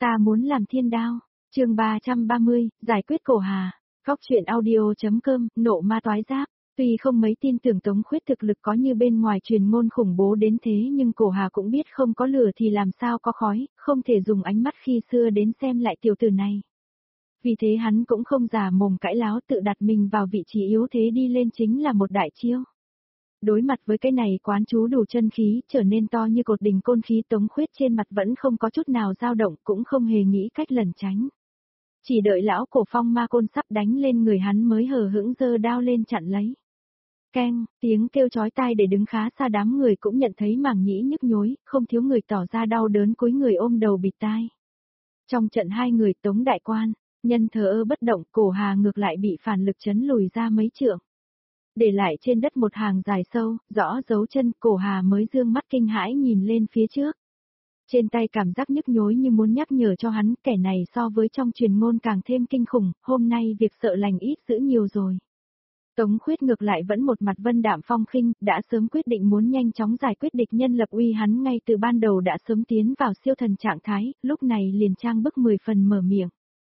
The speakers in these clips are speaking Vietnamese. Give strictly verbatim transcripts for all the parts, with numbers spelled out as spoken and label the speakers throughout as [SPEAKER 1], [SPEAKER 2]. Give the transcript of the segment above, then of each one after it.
[SPEAKER 1] Ta muốn làm thiên đao. Chương ba trăm ba mươi, giải quyết cổ hà. Góc truyện audio.com, nộ ma toái giáp. Tuy không mấy tin tưởng Tống Khuyết thực lực có như bên ngoài truyền ngôn khủng bố đến thế, nhưng cổ hà cũng biết không có lửa thì làm sao có khói, không thể dùng ánh mắt khi xưa đến xem lại tiểu tử này. Vì thế hắn cũng không giả mồm cãi láo, tự đặt mình vào vị trí yếu thế đi lên chính là một đại chiêu. Đối mặt với cái này quán chú đủ chân khí, trở nên to như cột đình côn khí, Tống Khuyết trên mặt vẫn không có chút nào dao động, cũng không hề nghĩ cách lẩn tránh. Chỉ đợi lão cổ phong ma côn sắp đánh lên người hắn mới hờ hững giơ đao lên chặn lấy. Keng, tiếng kêu chói tai để đứng khá xa đám người cũng nhận thấy màng nhĩ nhức nhối, không thiếu người tỏ ra đau đớn cúi người ôm đầu bịt tai. Trong trận hai người Tống đại quan, nhân thờ ơ bất động, cổ hà ngược lại bị phản lực chấn lùi ra mấy trượng. Để lại trên đất một hàng dài sâu, rõ dấu chân, cổ hà mới dương mắt kinh hãi nhìn lên phía trước. Trên tay cảm giác nhức nhối như muốn nhắc nhở cho hắn, kẻ này so với trong truyền ngôn càng thêm kinh khủng, hôm nay việc sợ lành ít dữ nhiều rồi. Tống Khuyết ngược lại vẫn một mặt vân đạm phong khinh, đã sớm quyết định muốn nhanh chóng giải quyết địch nhân lập uy, hắn ngay từ ban đầu đã sớm tiến vào siêu thần trạng thái, lúc này liền trang bức mười phần mở miệng.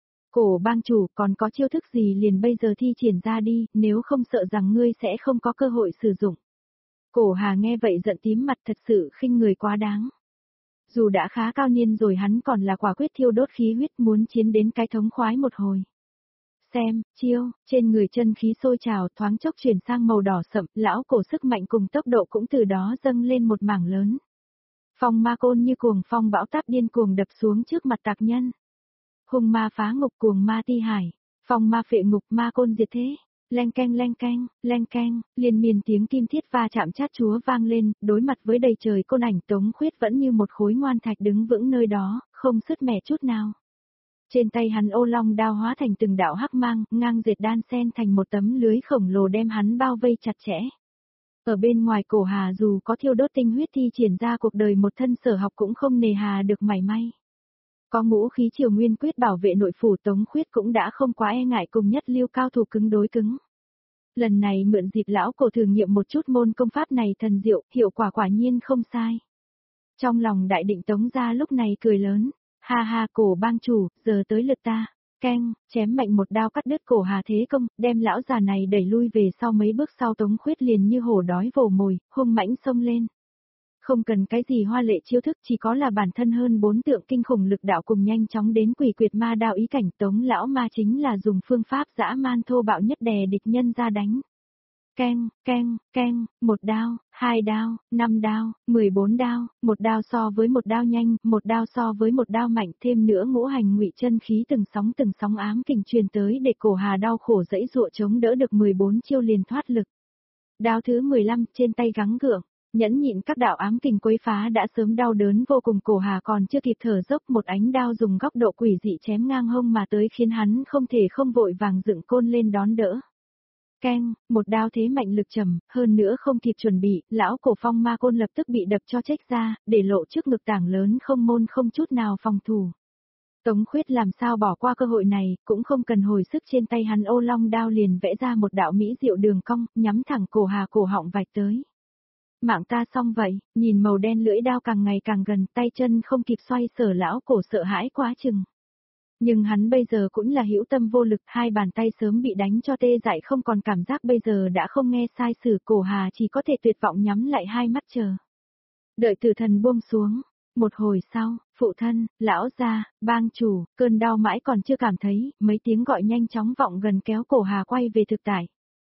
[SPEAKER 1] Cổ bang chủ, còn có chiêu thức gì liền bây giờ thi triển ra đi, nếu không sợ rằng ngươi sẽ không có cơ hội sử dụng. Cổ hà nghe vậy giận tím mặt, thật sự khinh người quá đáng. Dù đã khá cao niên rồi hắn còn là quả quyết thiêu đốt khí huyết, muốn chiến đến cái thống khoái một hồi. Xem, chiêu, trên người chân khí sôi trào, thoáng chốc chuyển sang màu đỏ sậm, lão cổ sức mạnh cùng tốc độ cũng từ đó dâng lên một mảng lớn. Phong ma côn như cuồng phong bão táp điên cuồng đập xuống trước mặt tạc nhân. Hung ma phá ngục, cuồng ma ti hải, phong ma phệ ngục, ma côn diệt thế. Leng keng leng keng, leng keng, liên miên tiếng kim thiết va chạm chát chúa vang lên, đối mặt với đầy trời côn ảnh, Tống Khuyết vẫn như một khối ngoan thạch đứng vững nơi đó, không sứt mẻ chút nào. Trên tay hắn ô long đao hóa thành từng đạo hắc mang, ngang dệt đan xen thành một tấm lưới khổng lồ đem hắn bao vây chặt chẽ. Ở bên ngoài cổ hà dù có thiêu đốt tinh huyết thi triển ra cuộc đời một thân sở học cũng không nề hà được mảy may. Có ngũ khí triều nguyên quyết bảo vệ nội phủ, Tống Khuyết cũng đã không quá e ngại cùng nhất lưu cao thủ cứng đối cứng. Lần này mượn dịp lão cổ thử nghiệm một chút môn công pháp này thần diệu, hiệu quả quả nhiên không sai. Trong lòng đại định Tống gia lúc này cười lớn, ha ha, cổ bang chủ, giờ tới lượt ta. Keng, chém mạnh một đao cắt đứt cổ hà thế công, đem lão già này đẩy lui về sau mấy bước, sau Tống Khuyết liền như hổ đói vồ mồi, hung mãnh xông lên. Không cần cái gì hoa lệ chiêu thức, chỉ có là bản thân hơn bốn tượng kinh khủng lực đạo cùng nhanh chóng đến quỷ quyệt ma đạo ý cảnh, Tống lão ma chính là dùng phương pháp dã man thô bạo nhất đè địch nhân ra đánh. Keng, keng, keng, một đao, hai đao, năm đao, mười bốn đao, một đao so với một đao nhanh, một đao so với một đao mạnh, thêm nữa ngũ hành ngụy chân khí từng sóng từng sóng ám kình truyền tới để cổ hà đau khổ dãy dụa chống đỡ được mười bốn chiêu liền thoát lực. Đao thứ mười lăm trên tay gắng gượng, nhẫn nhịn các đạo ám kình quấy phá đã sớm đau đớn vô cùng, cổ hà còn chưa kịp thở dốc, một ánh đao dùng góc độ quỷ dị chém ngang hông mà tới khiến hắn không thể không vội vàng dựng côn lên đón đỡ. Keng, một đao thế mạnh lực trầm, hơn nữa không kịp chuẩn bị, lão cổ phong ma côn lập tức bị đập cho chếch ra, để lộ trước ngực tảng lớn không môn không chút nào phòng thủ. Tống Khuyết làm sao bỏ qua cơ hội này, cũng không cần hồi sức, trên tay hắn ô long đao liền vẽ ra một đạo mỹ diệu đường cong, nhắm thẳng cổ hà cổ họng vạch tới. Mạng ta xong vậy, nhìn màu đen lưỡi đao càng ngày càng gần, tay chân không kịp xoay sở, lão cổ sợ hãi quá chừng. Nhưng hắn bây giờ cũng là hữu tâm vô lực, hai bàn tay sớm bị đánh cho tê dại không còn cảm giác, bây giờ đã không nghe sai sử, cổ hà chỉ có thể tuyệt vọng nhắm lại hai mắt chờ. Đợi tử thần buông xuống, một hồi sau, phụ thân, lão gia, bang chủ, cơn đau mãi còn chưa cảm thấy, mấy tiếng gọi nhanh chóng vọng gần kéo cổ hà quay về thực tại.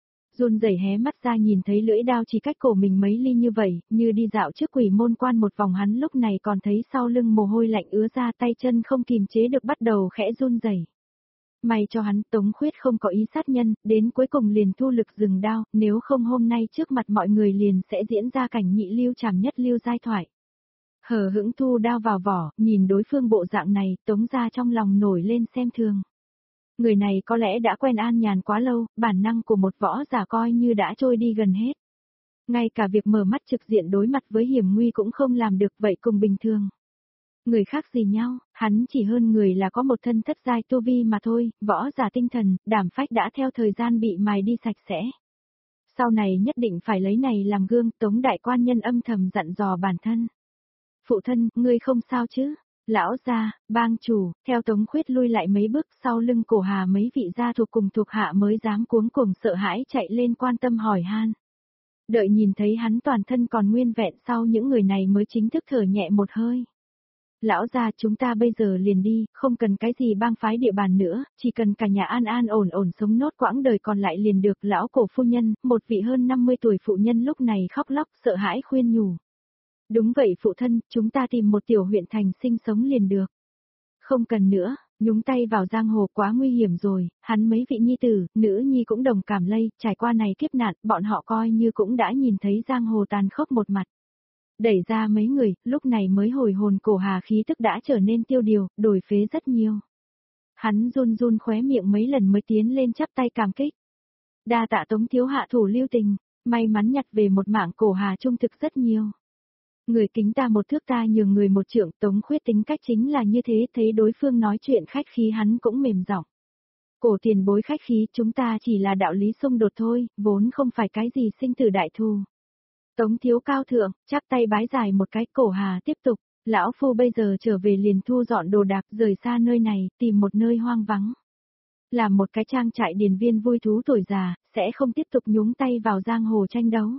[SPEAKER 1] Run rẩy hé mắt ra nhìn thấy lưỡi đao chỉ cách cổ mình mấy ly như vậy, như đi dạo trước quỷ môn quan một vòng, hắn lúc này còn thấy sau lưng mồ hôi lạnh ứa ra, tay chân không kìm chế được bắt đầu khẽ run rẩy. May cho hắn, Tống Khuyết không có ý sát nhân, đến cuối cùng liền thu lực dừng đao, nếu không hôm nay trước mặt mọi người liền sẽ diễn ra cảnh nhị lưu trảm nhất lưu giai thoại. Hờ hững thu đao vào vỏ, nhìn đối phương bộ dạng này, Tống gia trong lòng nổi lên xem thường. Người này có lẽ đã quen an nhàn quá lâu, bản năng của một võ giả coi như đã trôi đi gần hết. Ngay cả việc mở mắt trực diện đối mặt với hiểm nguy cũng không làm được, vậy cùng bình thường. Người khác gì nhau, hắn chỉ hơn người là có một thân thất giai tu vi mà thôi, võ giả tinh thần, đảm phách đã theo thời gian bị mài đi sạch sẽ. Sau này nhất định phải lấy này làm gương, Tống đại quan nhân âm thầm dặn dò bản thân. Phụ thân, ngươi không sao chứ? Lão gia, bang chủ, theo Tống Khuyết lui lại mấy bước sau lưng Cổ Hà mấy vị gia thuộc cùng thuộc hạ mới dám cuống cuồng sợ hãi chạy lên quan tâm hỏi han. Đợi nhìn thấy hắn toàn thân còn nguyên vẹn sau những người này mới chính thức thở nhẹ một hơi. Lão gia chúng ta bây giờ liền đi, không cần cái gì bang phái địa bàn nữa, chỉ cần cả nhà an an ổn ổn sống nốt quãng đời còn lại liền được. Lão Cổ phu nhân, một vị hơn năm mươi tuổi phụ nhân lúc này khóc lóc sợ hãi khuyên nhủ. Đúng vậy phụ thân, chúng ta tìm một tiểu huyện thành sinh sống liền được. Không cần nữa, nhúng tay vào giang hồ quá nguy hiểm rồi, hắn mấy vị nhi tử, nữ nhi cũng đồng cảm lây, trải qua này kiếp nạn, bọn họ coi như cũng đã nhìn thấy giang hồ tàn khốc một mặt. Đẩy ra mấy người, lúc này mới hồi hồn. Cổ Hà khí tức đã trở nên tiêu điều, đổi phế rất nhiều. Hắn run run khóe miệng mấy lần mới tiến lên chắp tay cảm kích. Đa tạ Tống thiếu hạ thủ lưu tình, may mắn nhặt về một mạng. Cổ Hà trung thực rất nhiều. Người kính ta một thước ta nhường người một trượng. Tống Khuyết tính cách chính là như thế, thấy đối phương nói chuyện khách khí hắn cũng mềm giọng. Cổ tiền bối khách khí, chúng ta chỉ là đạo lý xung đột thôi, vốn không phải cái gì sinh tử đại thù. Tống thiếu cao thượng, chắp tay bái dài một cái. Cổ Hà tiếp tục, lão phu bây giờ trở về liền thu dọn đồ đạc, rời xa nơi này, tìm một nơi hoang vắng. Làm một cái trang trại điền viên vui thú tuổi già, sẽ không tiếp tục nhúng tay vào giang hồ tranh đấu.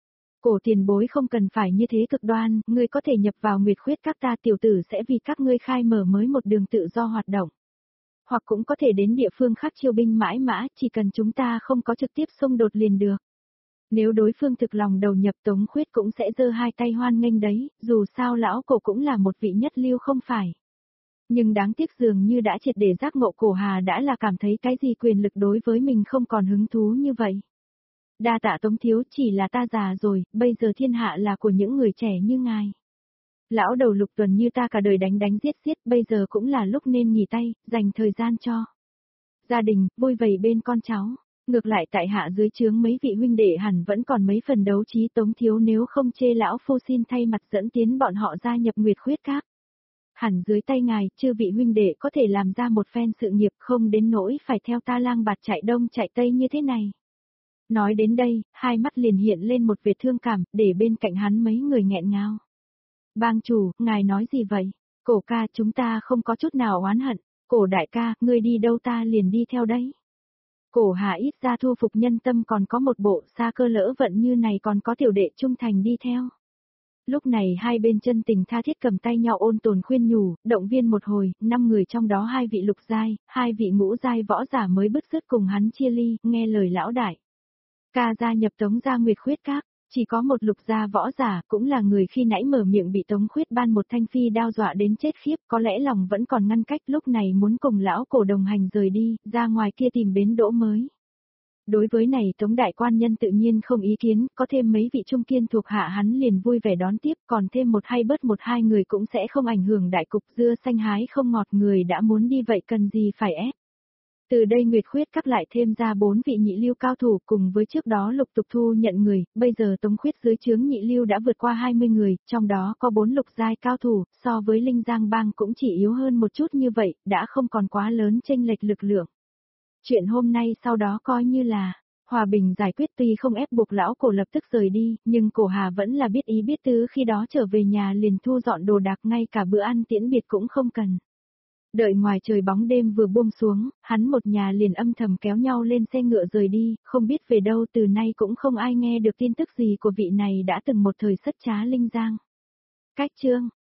[SPEAKER 1] Cổ tiền bối không cần phải như thế cực đoan, ngươi có thể nhập vào Nguyệt Khuyết các ta, tiểu tử sẽ vì các ngươi khai mở mới một đường tự do hoạt động. Hoặc cũng có thể đến địa phương khác chiêu binh mãi mã, chỉ cần chúng ta không có trực tiếp xung đột liền được. Nếu đối phương thực lòng đầu nhập, Tống Khuyết cũng sẽ giơ hai tay hoan nghênh đấy, dù sao lão Cổ cũng là một vị nhất lưu không phải. Nhưng đáng tiếc dường như đã triệt để giác ngộ. Cổ Hà đã là cảm thấy cái gì quyền lực đối với mình không còn hứng thú như vậy. Đa tạ Tống thiếu, chỉ là ta già rồi, bây giờ thiên hạ là của những người trẻ như ngài. Lão đầu Lục Tuần như ta cả đời đánh đánh giết giết, bây giờ cũng là lúc nên nghỉ tay, dành thời gian cho gia đình, vui vầy bên con cháu. Ngược lại tại hạ dưới trướng mấy vị huynh đệ hẳn vẫn còn mấy phần đấu trí. Tống thiếu nếu không chê lão phu xin thay mặt dẫn tiến bọn họ gia nhập Nguyệt Khuyết các. Hẳn dưới tay ngài, chư vị huynh đệ có thể làm ra một phen sự nghiệp, không đến nỗi phải theo ta lang bạt chạy đông chạy tây như thế này. Nói đến đây, hai mắt liền hiện lên một vệt thương cảm, để bên cạnh hắn mấy người nghẹn ngào. Bang chủ, ngài nói gì vậy? Cổ ca, chúng ta không có chút nào oán hận. Cổ đại ca, ngươi đi đâu ta liền đi theo đấy. Cổ Hà ít ra thu phục nhân tâm, còn có một bộ xa cơ lỡ vận như này, còn có tiểu đệ trung thành đi theo. Lúc này hai bên chân tình tha thiết cầm tay nhau ôn tồn khuyên nhủ, động viên một hồi, năm người trong đó hai vị lục giai, hai vị ngũ giai võ giả mới bứt rứt cùng hắn chia ly, nghe lời lão đại. Ca gia nhập Tống gia Nguyệt Khuyết các, chỉ có một lục gia võ giả, cũng là người khi nãy mở miệng bị Tống Khuyết ban một thanh phi đao dọa đến chết khiếp, có lẽ lòng vẫn còn ngăn cách, lúc này muốn cùng lão Cổ đồng hành rời đi, ra ngoài kia tìm bến đỗ mới. Đối với này Tống đại quan nhân tự nhiên không ý kiến, có thêm mấy vị trung kiên thuộc hạ hắn liền vui vẻ đón tiếp, còn thêm một hay bớt một hai người cũng sẽ không ảnh hưởng đại cục. Dưa xanh hái không ngọt, người đã muốn đi vậy cần gì phải ép. Từ đây Nguyệt Khuyết các lại thêm ra bốn vị nhị lưu cao thủ, cùng với trước đó lục tục thu nhận người, bây giờ Tống Khuyết dưới trướng nhị lưu đã vượt qua hai mươi người, trong đó có bốn lục giai cao thủ, so với Linh Giang bang cũng chỉ yếu hơn một chút, như vậy, đã không còn quá lớn chênh lệch lực lượng. Chuyện hôm nay sau đó coi như là hòa bình giải quyết, tuy không ép buộc lão Cổ lập tức rời đi, nhưng Cổ Hà vẫn là biết ý biết tứ, khi đó trở về nhà liền thu dọn đồ đạc, ngay cả bữa ăn tiễn biệt cũng không cần. Đợi ngoài trời bóng đêm vừa buông xuống, hắn một nhà liền âm thầm kéo nhau lên xe ngựa rời đi, không biết về đâu, từ nay cũng không ai nghe được tin tức gì của vị này đã từng một thời sất trá Linh Giang. Cách chương